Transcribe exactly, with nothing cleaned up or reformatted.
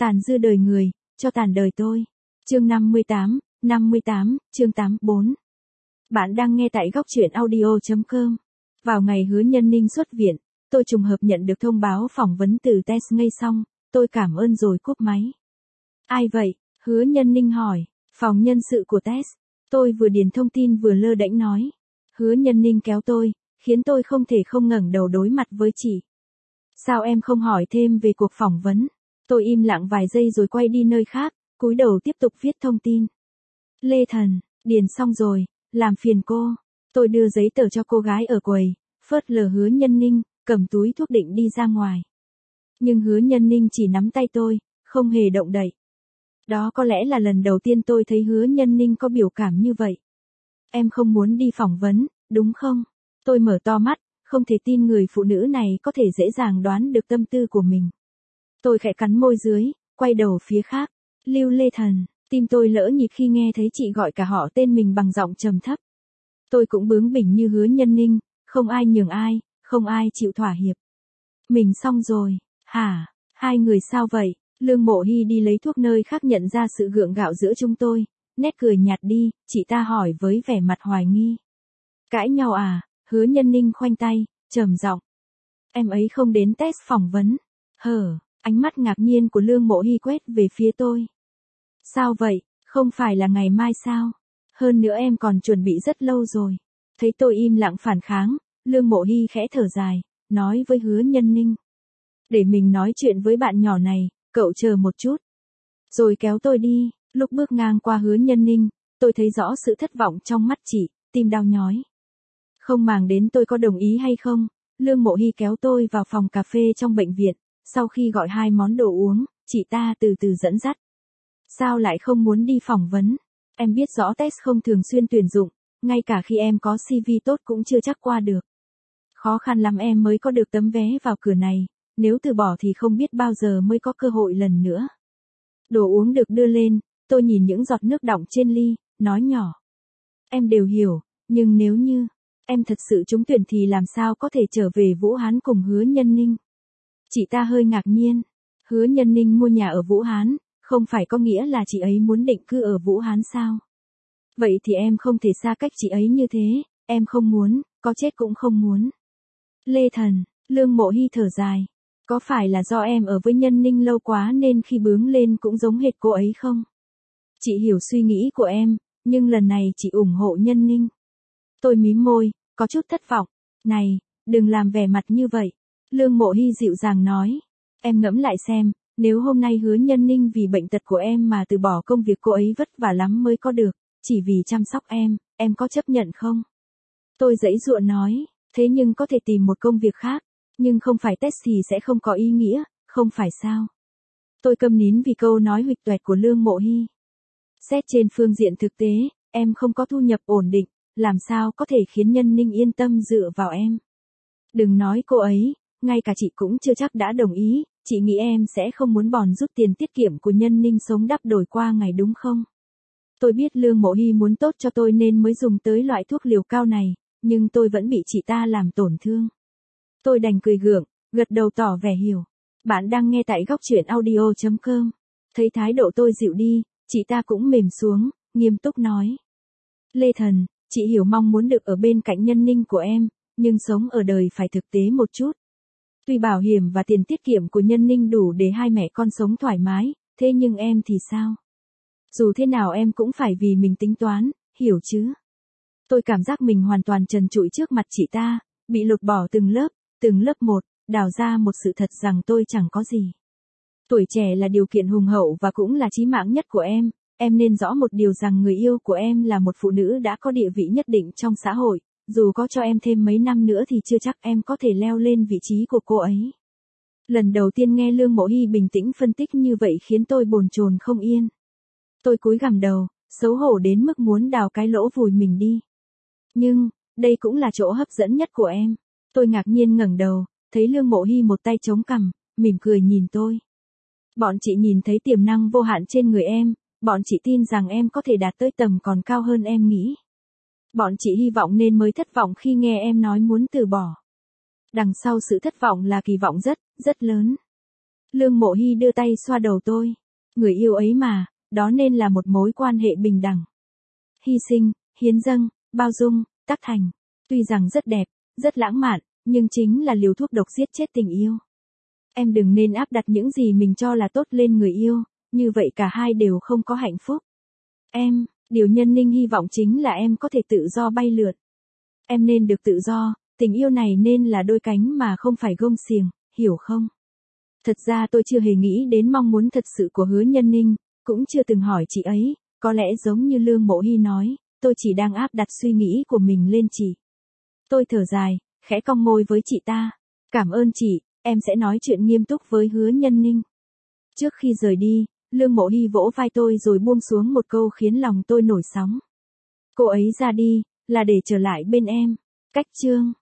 Tàn dư đời người, cho tàn đời tôi. Chương năm mươi tám, năm mươi tám, chương tám mươi bốn. Bạn đang nghe tại góc truyện audio chấm com. Vào ngày Hứa Nhân Ninh xuất viện, tôi trùng hợp nhận được thông báo phỏng vấn từ test ngay xong, tôi cảm ơn rồi cúp máy. Ai vậy? Hứa Nhân Ninh hỏi. Phòng nhân sự của test. Tôi vừa điền thông tin vừa lơ đễnh nói. Hứa Nhân Ninh kéo tôi, khiến tôi không thể không ngẩng đầu đối mặt với chị. Sao em không hỏi thêm về cuộc phỏng vấn? Tôi im lặng vài giây rồi quay đi nơi khác, cúi đầu tiếp tục viết thông tin. Lê Thần, điền xong rồi, làm phiền cô. Tôi đưa giấy tờ cho cô gái ở quầy, phớt lờ Hứa Nhân Ninh, cầm túi thuốc định đi ra ngoài. Nhưng Hứa Nhân Ninh chỉ nắm tay tôi, không hề động đậy. Đó có lẽ là lần đầu tiên tôi thấy Hứa Nhân Ninh có biểu cảm như vậy. Em không muốn đi phỏng vấn, đúng không? Tôi mở to mắt, không thể tin người phụ nữ này có thể dễ dàng đoán được tâm tư của mình. Tôi khẽ cắn môi dưới, quay đầu phía khác. Lưu Lê Thần, tim tôi lỡ nhịp khi nghe thấy chị gọi cả họ tên mình bằng giọng trầm thấp. Tôi cũng bướng bỉnh như Hứa Nhân Ninh, không ai nhường ai, không ai chịu thỏa hiệp. Mình xong rồi, hả? Hai người sao vậy? Lương Mộ Hy đi lấy thuốc nơi khác nhận ra sự gượng gạo giữa chúng tôi, nét cười nhạt đi, chị ta hỏi với vẻ mặt hoài nghi. Cãi nhau à? Hứa Nhân Ninh khoanh tay, trầm giọng. Em ấy không đến test phỏng vấn. Hờ, ánh mắt ngạc nhiên của Lương Mộ Hy quét về phía tôi. Sao vậy, không phải là ngày mai sao? Hơn nữa em còn chuẩn bị rất lâu rồi. Thấy tôi im lặng phản kháng, Lương Mộ Hy khẽ thở dài, nói với Hứa Nhân Ninh. Để mình nói chuyện với bạn nhỏ này, cậu chờ một chút. Rồi kéo tôi đi, lúc bước ngang qua Hứa Nhân Ninh, tôi thấy rõ sự thất vọng trong mắt chị, tim đau nhói. Không màng đến tôi có đồng ý hay không, Lương Mộ Hy kéo tôi vào phòng cà phê trong bệnh viện, sau khi gọi hai món đồ uống, chị ta từ từ dẫn dắt. Sao lại không muốn đi phỏng vấn? Em biết rõ test không thường xuyên tuyển dụng, ngay cả khi em có xê vê tốt cũng chưa chắc qua được. Khó khăn lắm em mới có được tấm vé vào cửa này, nếu từ bỏ thì không biết bao giờ mới có cơ hội lần nữa. Đồ uống được đưa lên, tôi nhìn những giọt nước đọng trên ly, nói nhỏ. Em đều hiểu, nhưng nếu như em thật sự trúng tuyển thì làm sao có thể trở về Vũ Hán cùng Hứa Nhân Ninh? Chị ta hơi ngạc nhiên. Hứa Nhân Ninh mua nhà ở Vũ Hán, không phải có nghĩa là chị ấy muốn định cư ở Vũ Hán sao? Vậy thì em không thể xa cách chị ấy như thế, em không muốn, có chết cũng không muốn. Lê Thần, Lương Mộ Hy thở dài. Có phải là do em ở với Nhân Ninh lâu quá nên khi bướng lên cũng giống hệt cô ấy không? Chị hiểu suy nghĩ của em, nhưng lần này chị ủng hộ Nhân Ninh. Tôi mím môi, có chút thất vọng. Này, đừng làm vẻ mặt như vậy. Lương Mộ Hy dịu dàng nói. Em ngẫm lại xem, nếu hôm nay Hứa Nhân Ninh vì bệnh tật của em mà từ bỏ công việc cô ấy vất vả lắm mới có được, chỉ vì chăm sóc em, em có chấp nhận không? Tôi giãy giụa nói, thế nhưng có thể tìm một công việc khác, nhưng không phải test thì sẽ không có ý nghĩa, không phải sao? Tôi câm nín vì câu nói huỵch toẹt của Lương Mộ Hy. Xét trên phương diện thực tế, em không có thu nhập ổn định, làm sao có thể khiến Nhân Ninh yên tâm dựa vào em? Đừng nói cô ấy, ngay cả chị cũng chưa chắc đã đồng ý, chị nghĩ em sẽ không muốn bòn rút tiền tiết kiệm của Nhân Ninh sống đắp đổi qua ngày đúng không? Tôi biết Lương Mộ Hy muốn tốt cho tôi nên mới dùng tới loại thuốc liều cao này, nhưng tôi vẫn bị chị ta làm tổn thương. Tôi đành cười gượng, gật đầu tỏ vẻ hiểu. Bạn đang nghe tại góc truyện audio chấm com. Thấy thái độ tôi dịu đi, chị ta cũng mềm xuống, nghiêm túc nói. Lê Thần, chị hiểu mong muốn được ở bên cạnh Nhân Ninh của em, nhưng sống ở đời phải thực tế một chút. Tuy bảo hiểm và tiền tiết kiệm của Nhân Ninh đủ để hai mẹ con sống thoải mái, thế nhưng em thì sao? Dù thế nào em cũng phải vì mình tính toán, hiểu chứ? Tôi cảm giác mình hoàn toàn trần trụi trước mặt chị ta, bị lột bỏ từng lớp, từng lớp một, đào ra một sự thật rằng tôi chẳng có gì. Tuổi trẻ là điều kiện hùng hậu và cũng là chí mạng nhất của em, em nên rõ một điều rằng người yêu của em là một phụ nữ đã có địa vị nhất định trong xã hội, dù có cho em thêm mấy năm nữa thì chưa chắc em có thể leo lên vị trí của cô ấy. Lần đầu tiên nghe Lương Mộ Hy bình tĩnh phân tích như vậy khiến tôi bồn chồn không yên. Tôi cúi gằm đầu, xấu hổ đến mức muốn đào cái lỗ vùi mình đi. Nhưng, đây cũng là chỗ hấp dẫn nhất của em. Tôi ngạc nhiên ngẩng đầu, thấy Lương Mộ Hy một tay chống cằm, mỉm cười nhìn tôi. Bọn chị nhìn thấy tiềm năng vô hạn trên người em, bọn chị tin rằng em có thể đạt tới tầm còn cao hơn em nghĩ. Bọn chị hy vọng nên mới thất vọng khi nghe em nói muốn từ bỏ. Đằng sau sự thất vọng là kỳ vọng rất, rất lớn. Lương Mộ Hy đưa tay xoa đầu tôi. Người yêu ấy mà, đó nên là một mối quan hệ bình đẳng. Hy sinh, hiến dâng, bao dung, tác thành. Tuy rằng rất đẹp, rất lãng mạn, nhưng chính là liều thuốc độc giết chết tình yêu. Em đừng nên áp đặt những gì mình cho là tốt lên người yêu, như vậy cả hai đều không có hạnh phúc. Em, điều Nhân Ninh hy vọng chính là em có thể tự do bay lượn. Em nên được tự do, tình yêu này nên là đôi cánh mà không phải gông xiềng, hiểu không? Thật ra tôi chưa hề nghĩ đến mong muốn thật sự của Hứa Nhân Ninh, cũng chưa từng hỏi chị ấy, có lẽ giống như Lương Mộ Hy nói, tôi chỉ đang áp đặt suy nghĩ của mình lên chị. Tôi thở dài, khẽ cong môi với chị ta. Cảm ơn chị, em sẽ nói chuyện nghiêm túc với Hứa Nhân Ninh. Trước khi rời đi, Lương Mộ Hy vỗ vai tôi rồi buông xuống một câu khiến lòng tôi nổi sóng. Cô ấy ra đi, là để trở lại bên em. Cách chương